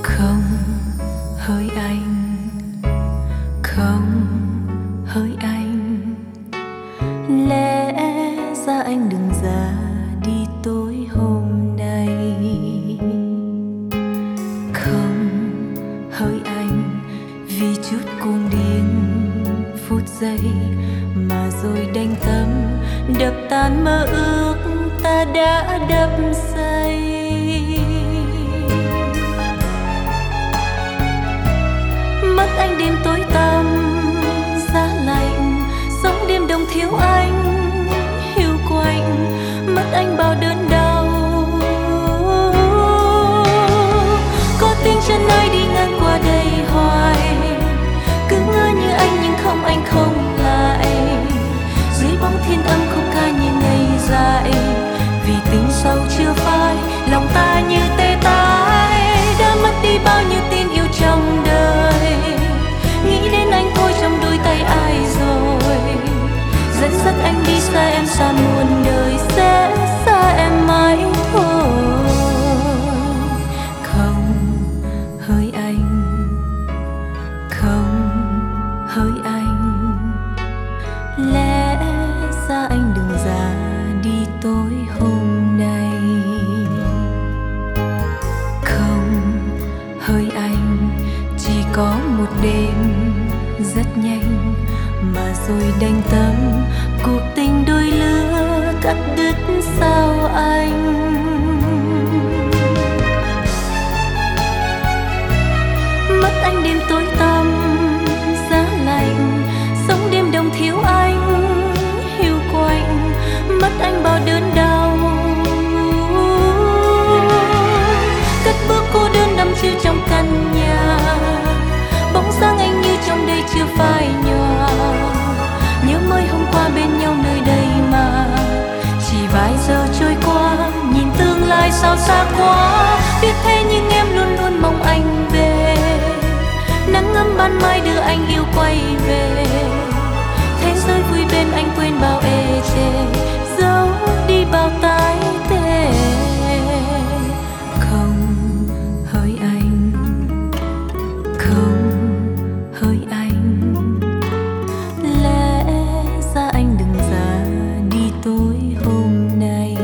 Không hỡi anh, không hỡi anh, lẽ ra anh đừng ra đi tối hôm nay. Không hỡi anh, vì chút cuồng điên phút giây mà rồi đành tâm đập tan mơ ước ta đã đắp xây. Mất anh đêm tối tăm giá lạnh, sống đêm đông thiếu anh hiu quạnh, mất anh bao đớn đau. Có tiếng chân ai đi ngang qua đây hoài, cứ ngỡ như anh nhưng không, anh không lại. Dưới bóng thiên âm khúc ca như ngây dại, vì tình sâu chưa phai, lòng ta như tê tái. Đã mất đi bao nhiêu tin yêu trong đời, nghĩ đến anh thôi trong đôi tay ai rồi. Dẫn dắt anh đi xa em, xa muôn đời, sẽ xa em mãi thôi. Không hỡi anh, không hỡi anh, lẽ ra anh đừng ra đi tối hôm nay. Không hỡi anh, chỉ có một đêm rất nhanh mà rồi đành tâm cuộc tình đôi lứa cắt đứt sao anh. Mất anh đêm tối tăm giá lạnh, sống đêm đông thiếu anh hiu quạnh, mất anh bao đớn đau. Cất bước cô đơn đắm chiêu trong căn nhà, bóng dáng anh như trong đây chưa phai nhòa. Nhớ mới hôm qua bên nhau nơi đây mà, chỉ vài giờ trôi qua, nhìn tương lai sao xa quá. Biết thế nhưng em luôn luôn mong anh về, nắng ấm ban mai đưa anh yêu quay về. Thế giới vui bên anh quên bao ê chề, giấu đi bao tái tê. Không hỡi anh, không hỡi anh, lẽ ra anh đừng ra đi tối hôm nay.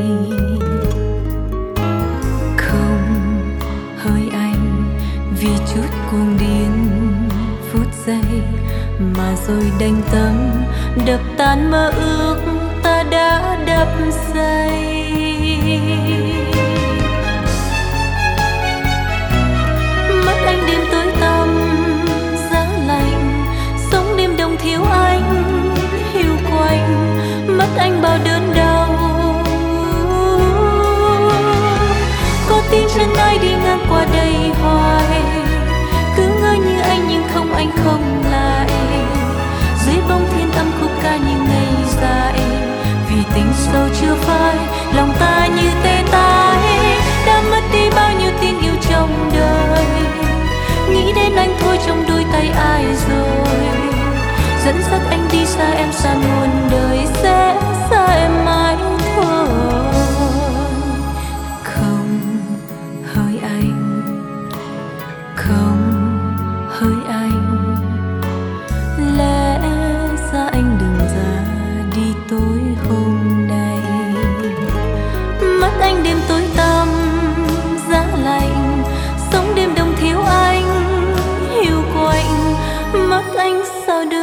Không hỡi anh, vì chút cuồng điên phút giây mà rồi đành tâm đập tan mơ ước ta đã đắp xây. Mất anh đêm tối tăm giá lạnh, sống đêm đông thiếu anh hiu quạnh, mất anh bao đớn đau. Có tiếng chân ai đi ngang qua đây hoài, cứ ngỡ như anh nhưng không, anh không lại. Dưới bóng thiên âm khúc ca như ngây dại, vì tình sâu chưa phai, lòng ta như tê tái. Đã mất đi bao nhiêu tin yêu trong đời, nghĩ đến anh thôi trong đôi tay ai rồi. Dẫn dắt anh đi xa em, xa muôn đời, sẽ xa em mãi thôi. Không hỡi anh, không hỡi anh, lẽ ra anh đừng ra đi tối hôm nay. Mất anh đêm tối tăm giá lạnh, sống đêm đông thiếu anh hiu quạnh, mất anh sao được